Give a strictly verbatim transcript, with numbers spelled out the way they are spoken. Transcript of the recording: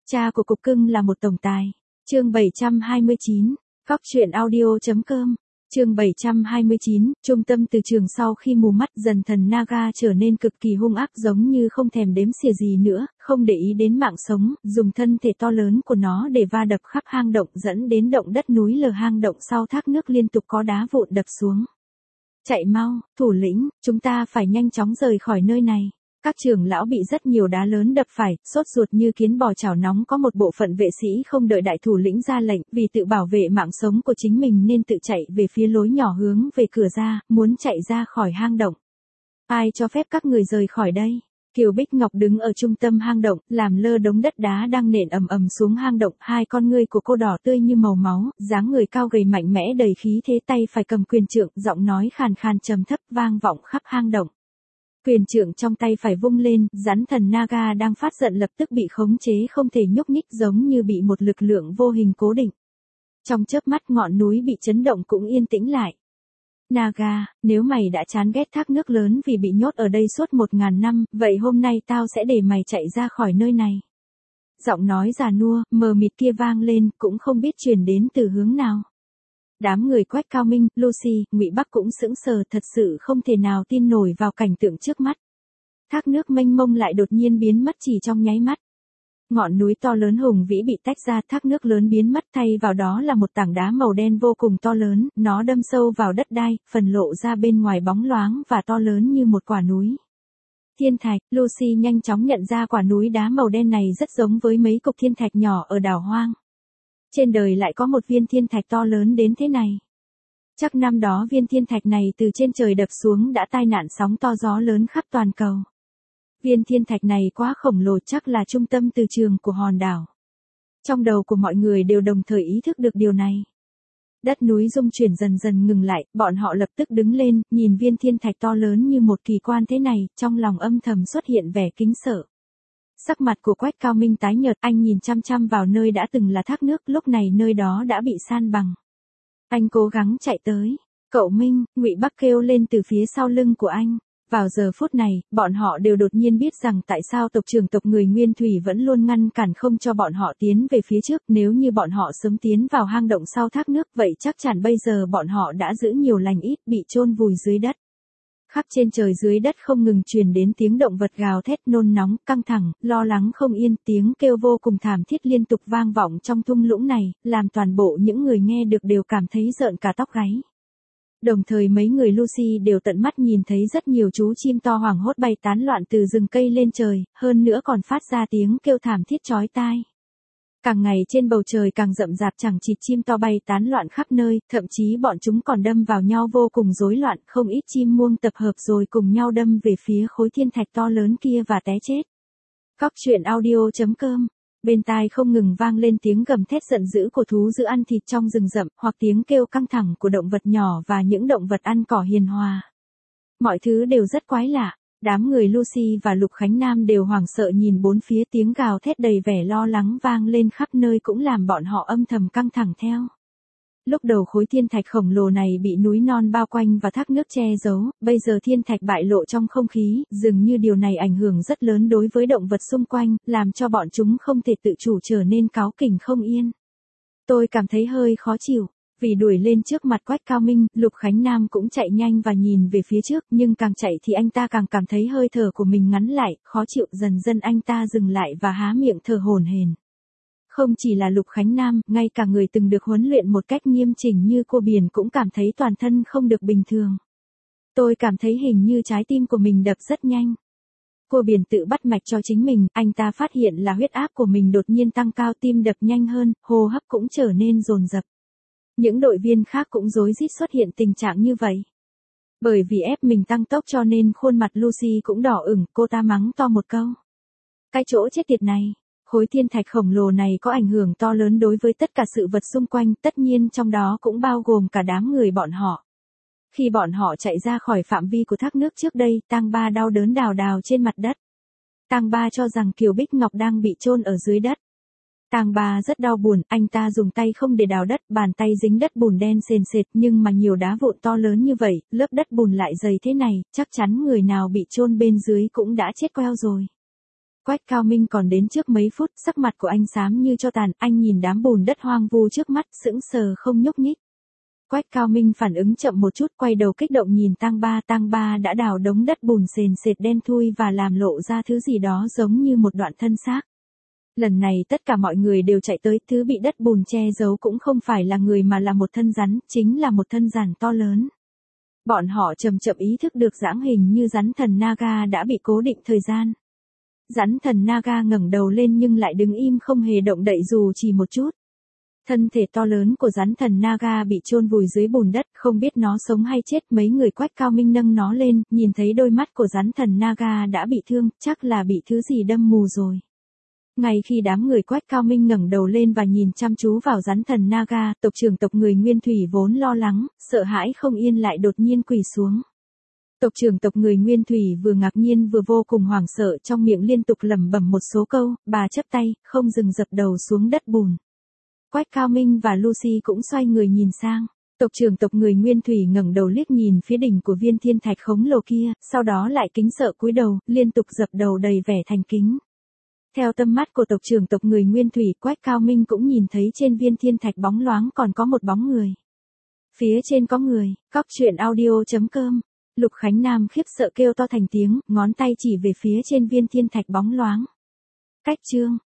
Cha của cục cưng là một tổng tài. Chương bảy trăm hai mươi chín, Góc truyện audio.com. Chương bảy trăm hai mươi chín, trung tâm từ trường sau khi mù mắt dần thần Naga trở nên cực kỳ hung ác giống như không thèm đếm xỉa gì nữa, không để ý đến mạng sống, dùng thân thể to lớn của nó để va đập khắp hang động dẫn đến động đất núi lở hang động sau thác nước liên tục có đá vụn đập xuống. Chạy mau, thủ lĩnh, chúng ta phải nhanh chóng rời khỏi nơi này. Các trưởng lão bị rất nhiều đá lớn đập phải, sốt ruột như kiến bò chảo nóng có một bộ phận vệ sĩ không đợi đại thủ lĩnh ra lệnh vì tự bảo vệ mạng sống của chính mình nên tự chạy về phía lối nhỏ hướng về cửa ra, muốn chạy ra khỏi hang động. Ai cho phép các người rời khỏi đây? Kiều Bích Ngọc đứng ở trung tâm hang động, làm lơ đống đất đá đang nện ầm ầm xuống hang động, hai con ngươi của cô đỏ tươi như màu máu, dáng người cao gầy mạnh mẽ đầy khí thế, tay phải cầm quyền trượng, giọng nói khàn khàn trầm thấp vang vọng khắp hang động. Quyền trượng trong tay phải vung lên, rắn thần Naga đang phát giận lập tức bị khống chế không thể nhúc nhích giống như bị một lực lượng vô hình cố định. Trong chớp mắt ngọn núi bị chấn động cũng yên tĩnh lại. Naga, nếu mày đã chán ghét thác nước lớn vì bị nhốt ở đây suốt một ngàn năm, vậy hôm nay tao sẽ để mày chạy ra khỏi nơi này. Giọng nói già nua, mờ mịt kia vang lên, cũng không biết truyền đến từ hướng nào. Đám người Quách Cao Minh, Lucy, Ngụy Bắc cũng sững sờ, thật sự không thể nào tin nổi vào cảnh tượng trước mắt. Thác nước mênh mông lại đột nhiên biến mất chỉ trong nháy mắt. Ngọn núi to lớn hùng vĩ bị tách ra, thác nước lớn biến mất, thay vào đó là một tảng đá màu đen vô cùng to lớn, nó đâm sâu vào đất đai, phần lộ ra bên ngoài bóng loáng và to lớn như một quả núi. Thiên thạch, Lucy nhanh chóng nhận ra quả núi đá màu đen này rất giống với mấy cục thiên thạch nhỏ ở đảo hoang. Trên đời lại có một viên thiên thạch to lớn đến thế này. Chắc năm đó viên thiên thạch này từ trên trời đập xuống đã tai nạn sóng to gió lớn khắp toàn cầu. Viên thiên thạch này quá khổng lồ, chắc là trung tâm từ trường của hòn đảo. Trong đầu của mọi người đều đồng thời ý thức được điều này. Đất núi rung chuyển dần dần ngừng lại, bọn họ lập tức đứng lên, nhìn viên thiên thạch to lớn như một kỳ quan thế này, trong lòng âm thầm xuất hiện vẻ kính sợ. Sắc mặt của Quách Cao Minh tái nhợt, anh nhìn chăm chăm vào nơi đã từng là thác nước, lúc này nơi đó đã bị san bằng. Anh cố gắng chạy tới. Cậu Minh, Ngụy Bắc kêu lên từ phía sau lưng của anh. Vào giờ phút này, bọn họ đều đột nhiên biết rằng tại sao tộc trưởng tộc người Nguyên Thủy vẫn luôn ngăn cản không cho bọn họ tiến về phía trước, nếu như bọn họ sớm tiến vào hang động sau thác nước, vậy chắc chắn bây giờ bọn họ đã giữ nhiều lành ít, bị chôn vùi dưới đất. Khắp trên trời dưới đất không ngừng truyền đến tiếng động vật gào thét, nôn nóng, căng thẳng, lo lắng không yên, tiếng kêu vô cùng thảm thiết liên tục vang vọng trong thung lũng này, làm toàn bộ những người nghe được đều cảm thấy rợn cả tóc gáy. Đồng thời mấy người Lucy đều tận mắt nhìn thấy rất nhiều chú chim to hoảng hốt bay tán loạn từ rừng cây lên trời, hơn nữa còn phát ra tiếng kêu thảm thiết chói tai. Càng ngày trên bầu trời càng rậm rạp chẳng chịt chim to bay tán loạn khắp nơi, thậm chí bọn chúng còn đâm vào nhau vô cùng rối loạn, không ít chim muông tập hợp rồi cùng nhau đâm về phía khối thiên thạch to lớn kia và té chết. Góc truyện audio.com. Bên tai không ngừng vang lên tiếng gầm thét giận dữ của thú dữ ăn thịt trong rừng rậm, hoặc tiếng kêu căng thẳng của động vật nhỏ và những động vật ăn cỏ hiền hòa. Mọi thứ đều rất quái lạ. Đám người Lucy và Lục Khánh Nam đều hoảng sợ nhìn bốn phía, tiếng gào thét đầy vẻ lo lắng vang lên khắp nơi cũng làm bọn họ âm thầm căng thẳng theo. Lúc đầu khối thiên thạch khổng lồ này bị núi non bao quanh và thác nước che giấu, bây giờ thiên thạch bại lộ trong không khí, dường như điều này ảnh hưởng rất lớn đối với động vật xung quanh, làm cho bọn chúng không thể tự chủ trở nên cáu kỉnh không yên. Tôi cảm thấy hơi khó chịu. Vì đuổi lên trước mặt Quách Cao Minh, Lục Khánh Nam cũng chạy nhanh và nhìn về phía trước, nhưng càng chạy thì anh ta càng cảm thấy hơi thở của mình ngắn lại, khó chịu, dần dần anh ta dừng lại và há miệng thở hổn hển. Không chỉ là Lục Khánh Nam, ngay cả người từng được huấn luyện một cách nghiêm chỉnh như cô Biển cũng cảm thấy toàn thân không được bình thường. Tôi cảm thấy hình như trái tim của mình đập rất nhanh. Cô Biển tự bắt mạch cho chính mình, anh ta phát hiện là huyết áp của mình đột nhiên tăng cao, tim đập nhanh hơn, hô hấp cũng trở nên dồn dập. Những đội viên khác cũng rối rít xuất hiện tình trạng như vậy. Bởi vì ép mình tăng tốc cho nên khuôn mặt Lucy cũng đỏ ửng, cô ta mắng to một câu. Cái chỗ chết tiệt này, khối thiên thạch khổng lồ này có ảnh hưởng to lớn đối với tất cả sự vật xung quanh, tất nhiên trong đó cũng bao gồm cả đám người bọn họ. Khi bọn họ chạy ra khỏi phạm vi của thác nước trước đây, Tang Ba đau đớn đào đào trên mặt đất. Tang Ba cho rằng Kiều Bích Ngọc đang bị chôn ở dưới đất. Tang Ba rất đau buồn, anh ta dùng tay không để đào đất, bàn tay dính đất bùn đen sền sệt, nhưng mà nhiều đá vụn to lớn như vậy, lớp đất bùn lại dày thế này, chắc chắn người nào bị chôn bên dưới cũng đã chết queo rồi. Quách Cao Minh còn đến trước mấy phút, sắc mặt của anh xám như tro tàn, anh nhìn đám bùn đất hoang vu trước mắt, sững sờ không nhúc nhích. Quách Cao Minh phản ứng chậm một chút, quay đầu kích động nhìn Tang Ba, Tang Ba đã đào đống đất bùn sền sệt đen thui và làm lộ ra thứ gì đó giống như một đoạn thân xác. Lần này tất cả mọi người đều chạy tới, thứ bị đất bùn che giấu cũng không phải là người mà là một thân rắn, chính là một thân rắn to lớn. Bọn họ chậm chậm ý thức được dáng hình như rắn thần Naga đã bị cố định thời gian. Rắn thần Naga ngẩng đầu lên nhưng lại đứng im không hề động đậy dù chỉ một chút. Thân thể to lớn của rắn thần Naga bị chôn vùi dưới bùn đất, không biết nó sống hay chết. Mấy người Quách Cao Minh nâng nó lên, nhìn thấy đôi mắt của rắn thần Naga đã bị thương, chắc là bị thứ gì đâm mù rồi. Ngay khi đám người Quách Cao Minh ngẩng đầu lên và nhìn chăm chú vào rắn thần Naga, tộc trưởng tộc người Nguyên Thủy vốn lo lắng, sợ hãi không yên lại đột nhiên quỳ xuống. Tộc trưởng tộc người Nguyên Thủy vừa ngạc nhiên vừa vô cùng hoảng sợ, trong miệng liên tục lẩm bẩm một số câu, bà chắp tay, không dừng dập đầu xuống đất bùn. Quách Cao Minh và Lucy cũng xoay người nhìn sang. Tộc trưởng tộc người Nguyên Thủy ngẩng đầu liếc nhìn phía đỉnh của viên thiên thạch khổng lồ kia, sau đó lại kính sợ cúi đầu, liên tục dập đầu đầy vẻ thành kính. Theo tâm mắt của tộc trưởng tộc người Nguyên Thủy, Quách Cao Minh cũng nhìn thấy trên viên thiên thạch bóng loáng còn có một bóng người. Phía trên có người, Cóc Truyện Audio chấm com. Lục Khánh Nam khiếp sợ kêu to thành tiếng, ngón tay chỉ về phía trên viên thiên thạch bóng loáng. Cách chương